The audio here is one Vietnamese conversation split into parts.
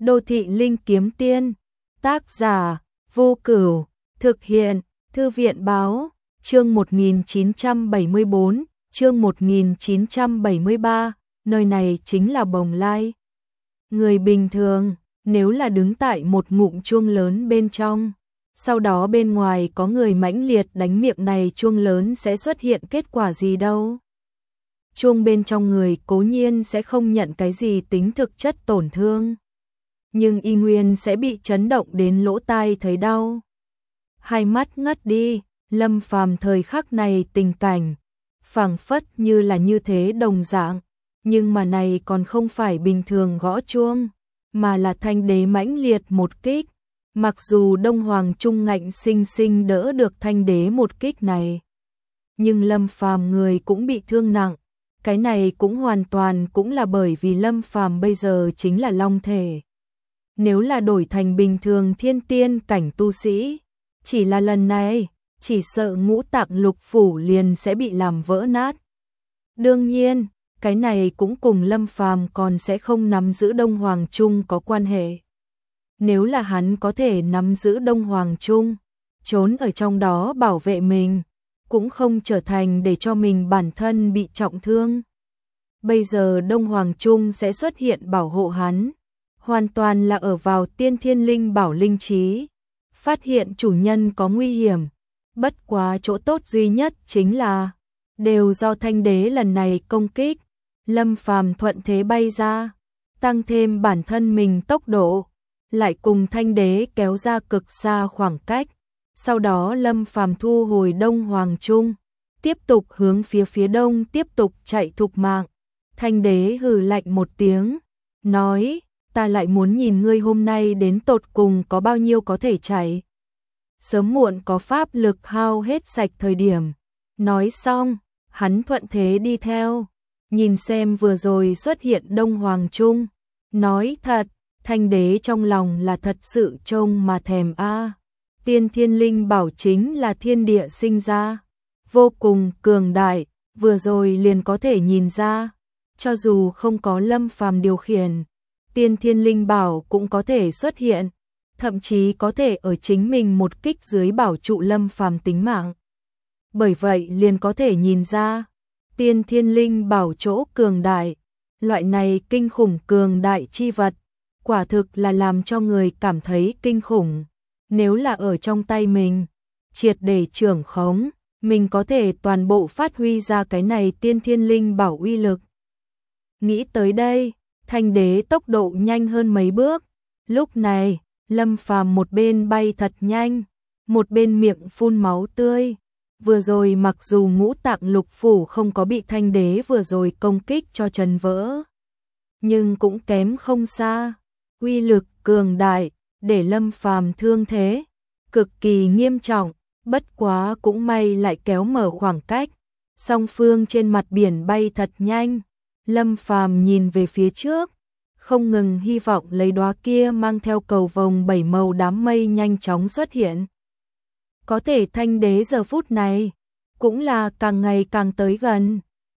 Đô thị linh kiếm tiên, tác giả, Vô Cửu, thực hiện, Thư viện báo, chương 1974, chương 1973, nơi này chính là Bồng Lai. Người bình thường, nếu là đứng tại một ngụm chuông lớn bên trong, sau đó bên ngoài có người mãnh liệt đánh miệng này chuông lớn sẽ xuất hiện kết quả gì đâu. Chuông bên trong người cố nhiên sẽ không nhận cái gì tính thực chất tổn thương, nhưng y nguyên sẽ bị chấn động đến lỗ tai thấy đau. Hai mắt ngất đi, Lâm Phàm thời khắc này tình cảnh, phảng phất như là như thế đồng dạng, nhưng mà này còn không phải bình thường gõ chuông, mà là Thanh Đế mãnh liệt một kích. Mặc dù Đông Hoàng Trung ngạnh sinh sinh đỡ được Thanh Đế một kích này, nhưng Lâm Phàm người cũng bị thương nặng. Cái này cũng hoàn toàn cũng là bởi vì Lâm Phàm bây giờ chính là long thể. Nếu là đổi thành bình thường thiên tiên cảnh tu sĩ, chỉ là lần này, chỉ sợ ngũ tạng lục phủ liền sẽ bị làm vỡ nát. Đương nhiên, cái này cũng cùng Lâm Phàm còn sẽ không nắm giữ Đông Hoàng Trung có quan hệ. Nếu là hắn có thể nắm giữ Đông Hoàng Trung, trốn ở trong đó bảo vệ mình, cũng không trở thành để cho mình bản thân bị trọng thương. Bây giờ Đông Hoàng Trung sẽ xuất hiện bảo hộ hắn, hoàn toàn là ở vào tiên thiên linh bảo linh trí, phát hiện chủ nhân có nguy hiểm. Bất quá chỗ tốt duy nhất chính là, đều do Thanh Đế lần này công kích, Lâm Phàm thuận thế bay ra, tăng thêm bản thân mình tốc độ, lại cùng Thanh Đế kéo ra cực xa khoảng cách. Sau đó Lâm Phàm thu hồi Đông Hoàng Trung, tiếp tục hướng phía đông tiếp tục chạy thục mạng. Thanh Đế hừ lạnh một tiếng, nói, ta lại muốn nhìn ngươi hôm nay đến tột cùng có bao nhiêu có thể chạy. Sớm muộn có pháp lực hao hết sạch thời điểm. Nói xong, hắn thuận thế đi theo, nhìn xem vừa rồi xuất hiện Đông Hoàng Trung. Nói thật, Thanh Đế trong lòng là thật sự trông mà thèm a. Tiên thiên linh bảo chính là thiên địa sinh ra, vô cùng cường đại, vừa rồi liền có thể nhìn ra, cho dù không có Lâm Phàm điều khiển, tiên thiên linh bảo cũng có thể xuất hiện, thậm chí có thể ở chính mình một kích dưới bảo trụ Lâm Phàm tính mạng. Bởi vậy liền có thể nhìn ra, tiên thiên linh bảo chỗ cường đại, loại này kinh khủng cường đại chi vật, quả thực là làm cho người cảm thấy kinh khủng. Nếu là ở trong tay mình, triệt để trưởng khống, mình có thể toàn bộ phát huy ra cái này tiên thiên linh bảo uy lực. Nghĩ tới đây, Thanh Đế tốc độ nhanh hơn mấy bước. Lúc này, Lâm Phàm một bên bay thật nhanh, một bên miệng phun máu tươi. Vừa rồi mặc dù ngũ tạng lục phủ không có bị Thanh Đế vừa rồi công kích cho trần vỡ, nhưng cũng kém không xa. Uy lực cường đại, để Lâm Phàm thương thế cực kỳ nghiêm trọng, bất quá cũng may lại kéo mở khoảng cách. Song phương trên mặt biển bay thật nhanh, Lâm Phàm nhìn về phía trước, không ngừng hy vọng lấy đóa kia mang theo cầu vồng 7 màu đám mây nhanh chóng xuất hiện. Có thể Thanh Đế giờ phút này cũng là càng ngày càng tới gần.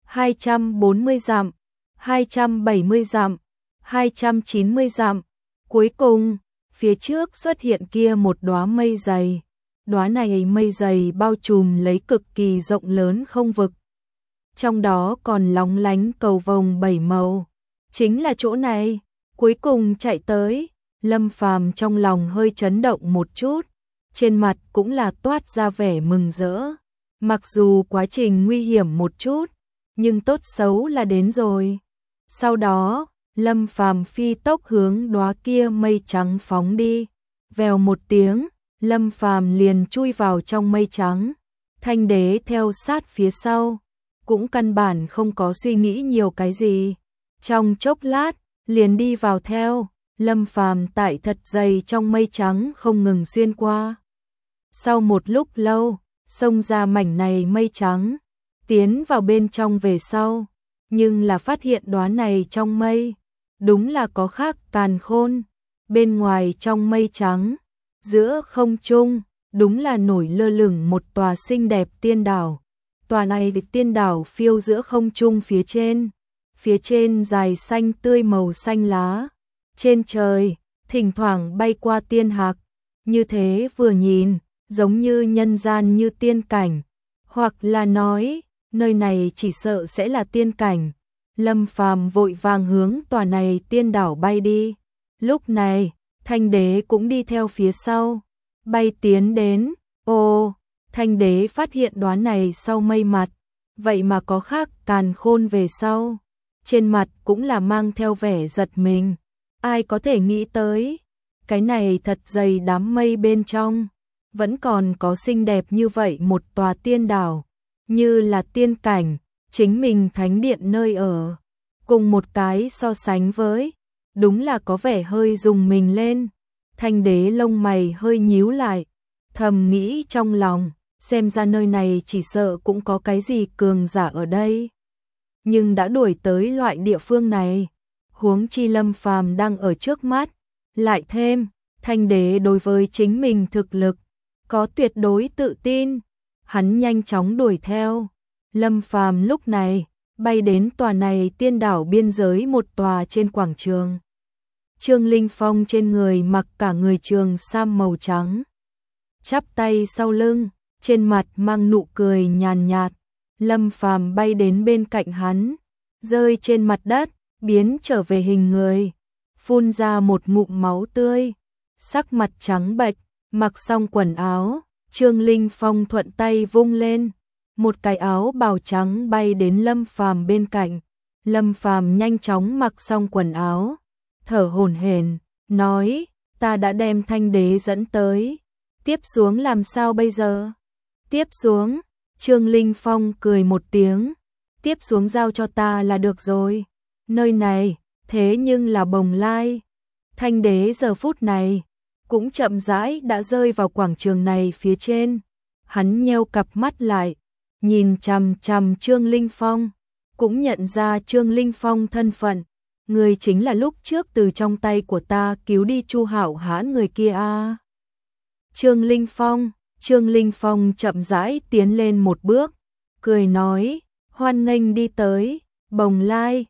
240 dặm, 270 dặm, 290 dặm. Cuối cùng, phía trước xuất hiện kia một đóa mây dày. Đóa này mây dày bao trùm lấy cực kỳ rộng lớn không vực. Trong đó còn lóng lánh cầu vồng 7 màu. Chính là chỗ này, cuối cùng chạy tới, Lâm Phàm trong lòng hơi chấn động một chút, trên mặt cũng là toát ra vẻ mừng rỡ. Mặc dù quá trình nguy hiểm một chút, nhưng tốt xấu là đến rồi. Sau đó, Lâm Phàm phi tốc hướng đóa kia mây trắng phóng đi. Vèo một tiếng, Lâm Phàm liền chui vào trong mây trắng. Thanh Đế theo sát phía sau, cũng căn bản không có suy nghĩ nhiều cái gì. Trong chốc lát, liền đi vào theo, Lâm Phàm tại thật dày trong mây trắng không ngừng xuyên qua. Sau một lúc lâu, xông ra mảnh này mây trắng, tiến vào bên trong về sau, nhưng là phát hiện đóa này trong mây, đúng là có khác càn khôn. Bên ngoài trong mây trắng, giữa không trung, đúng là nổi lơ lửng một tòa xinh đẹp tiên đảo. Tòa này được tiên đảo phiêu giữa không trung phía trên dài xanh tươi màu xanh lá. Trên trời, thỉnh thoảng bay qua tiên hạc, như thế vừa nhìn, giống như nhân gian như tiên cảnh, hoặc là nói, nơi này chỉ sợ sẽ là tiên cảnh. Lâm Phàm vội vàng hướng tòa này tiên đảo bay đi. Lúc này, Thanh Đế cũng đi theo phía sau, bay tiến đến. Ô, Thanh Đế phát hiện đoán này sau mây mặt, vậy mà có khác càn khôn về sau. Trên mặt cũng là mang theo vẻ giật mình. Ai có thể nghĩ tới, cái này thật dày đám mây bên trong, vẫn còn có xinh đẹp như vậy một tòa tiên đảo, như là tiên cảnh, chính mình thánh điện nơi ở. Cùng một cái so sánh với, đúng là có vẻ hơi rùng mình lên. Thanh Đế lông mày hơi nhíu lại, thầm nghĩ trong lòng, xem ra nơi này chỉ sợ cũng có cái gì cường giả ở đây. Nhưng đã đuổi tới loại địa phương này, huống chi Lâm Phàm đang ở trước mắt, lại thêm, Thanh Đế đối với chính mình thực lực, có tuyệt đối tự tin, hắn nhanh chóng đuổi theo. Lâm Phàm lúc này, bay đến tòa này tiên đảo biên giới một tòa trên quảng trường. Trương Linh Phong trên người mặc cả người trường sam màu trắng, chắp tay sau lưng, trên mặt mang nụ cười nhàn nhạt. Lâm Phàm bay đến bên cạnh hắn, rơi trên mặt đất, biến trở về hình người, phun ra một ngụm máu tươi, sắc mặt trắng bệch, mặc xong quần áo, Trương Linh Phong thuận tay vung lên, một cái áo bào trắng bay đến Lâm Phàm bên cạnh. Lâm Phàm nhanh chóng mặc xong quần áo, thở hổn hển, nói, ta đã đem Thanh Đế dẫn tới, tiếp xuống làm sao bây giờ? Tiếp xuống, Trương Linh Phong cười một tiếng, tiếp xuống giao cho ta là được rồi. Nơi này, thế nhưng là Bồng Lai. Thanh Đế giờ phút này, cũng chậm rãi đã rơi vào quảng trường này phía trên. Hắn nheo cặp mắt lại, nhìn chằm chằm Trương Linh Phong, cũng nhận ra Trương Linh Phong thân phận. Người chính là lúc trước từ trong tay của ta cứu đi Chu Hạo Hãn người kia a. Trương Linh Phong chậm rãi tiến lên một bước, cười nói, hoan nghênh đi tới, Bồng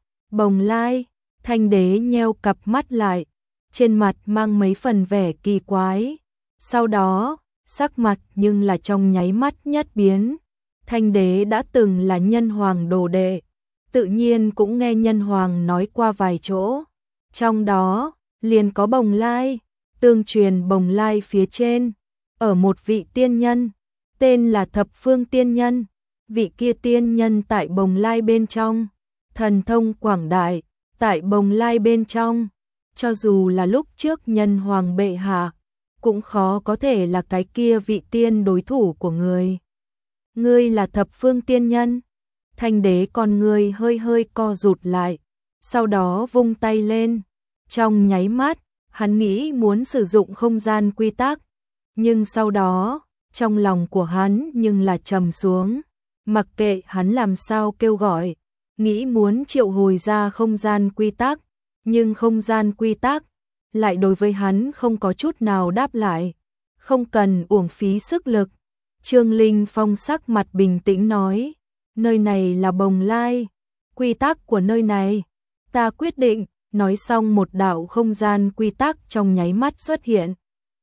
Lai. Thanh Đế nheo cặp mắt lại, trên mặt mang mấy phần vẻ kỳ quái. Sau đó, sắc mặt nhưng là trong nháy mắt nhất biến. Thanh Đế đã từng là Nhân Hoàng đồ đệ, tự nhiên cũng nghe Nhân Hoàng nói qua vài chỗ. Trong đó, liền có Bồng Lai, tương truyền Bồng Lai phía trên, ở một vị tiên nhân, tên là Thập Phương Tiên Nhân. Vị kia tiên nhân tại Bồng Lai bên trong, thần thông quảng đại, tại Bồng Lai bên trong, cho dù là lúc trước Nhân Hoàng bệ hạ, cũng khó có thể là cái kia vị tiên đối thủ của người. Ngươi là Thập Phương Tiên Nhân? Thanh Đế con người hơi hơi co rụt lại, sau đó vung tay lên. Trong nháy mắt, hắn nghĩ muốn sử dụng không gian quy tắc, nhưng sau đó, trong lòng của hắn nhưng là trầm xuống. Mặc kệ hắn làm sao kêu gọi, nghĩ muốn triệu hồi ra không gian quy tắc, nhưng không gian quy tắc lại đối với hắn không có chút nào đáp lại, không cần uổng phí sức lực. Trương Linh Phong sắc mặt bình tĩnh nói, nơi này là Bồng Lai, quy tắc của nơi này, ta quyết định. Nói xong một đạo không gian quy tắc trong nháy mắt xuất hiện,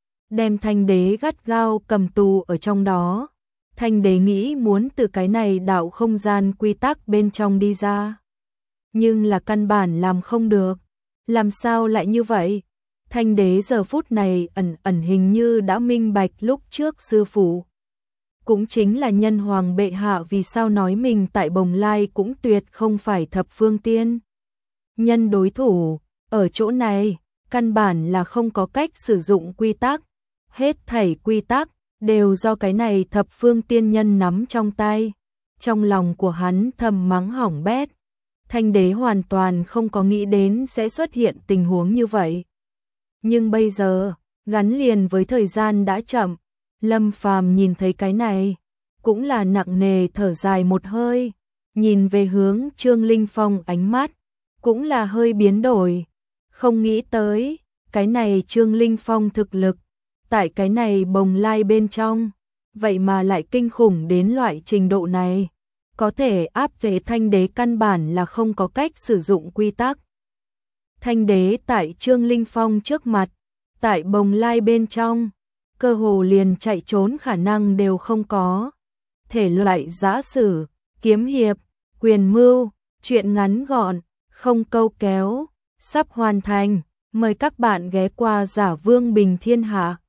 đem Thanh Đế gắt gao cầm tù ở trong đó. Thanh Đế nghĩ muốn từ cái này đạo không gian quy tắc bên trong đi ra, nhưng là căn bản làm không được. Làm sao lại như vậy? Thanh Đế giờ phút này ẩn hình như đã minh bạch lúc trước sư phụ, cũng chính là Nhân Hoàng bệ hạ vì sao nói mình tại Bồng Lai cũng tuyệt không phải Thập Phương Tiên Nhân đối thủ. Ở chỗ này, căn bản là không có cách sử dụng quy tắc, hết thảy quy tắc đều do cái này Thập Phương Tiên Nhân nắm trong tay. Trong lòng của hắn thầm mắng hỏng bét. Thanh Đế hoàn toàn không có nghĩ đến sẽ xuất hiện tình huống như vậy. Nhưng bây giờ, gắn liền với thời gian đã chậm, Lâm Phàm nhìn thấy cái này, cũng là nặng nề thở dài một hơi, nhìn về hướng Trương Linh Phong, ánh mắt cũng là hơi biến đổi. Không nghĩ tới, cái này Trương Linh Phong thực lực, tại cái này Bồng Lai bên trong, vậy mà lại kinh khủng đến loại trình độ này, có thể áp chế Thanh Đế, căn bản là không có cách sử dụng quy tắc. Thanh Đế tại Trương Linh Phong trước mặt, tại bồng lai bên trong, cơ hồ liền chạy trốn khả năng đều không có. Thể loại giã sử, kiếm hiệp, quyền mưu, truyện ngắn gọn, không câu kéo, sắp hoàn thành. Mời các bạn ghé qua Giả Vương Bình Thiên Hạ.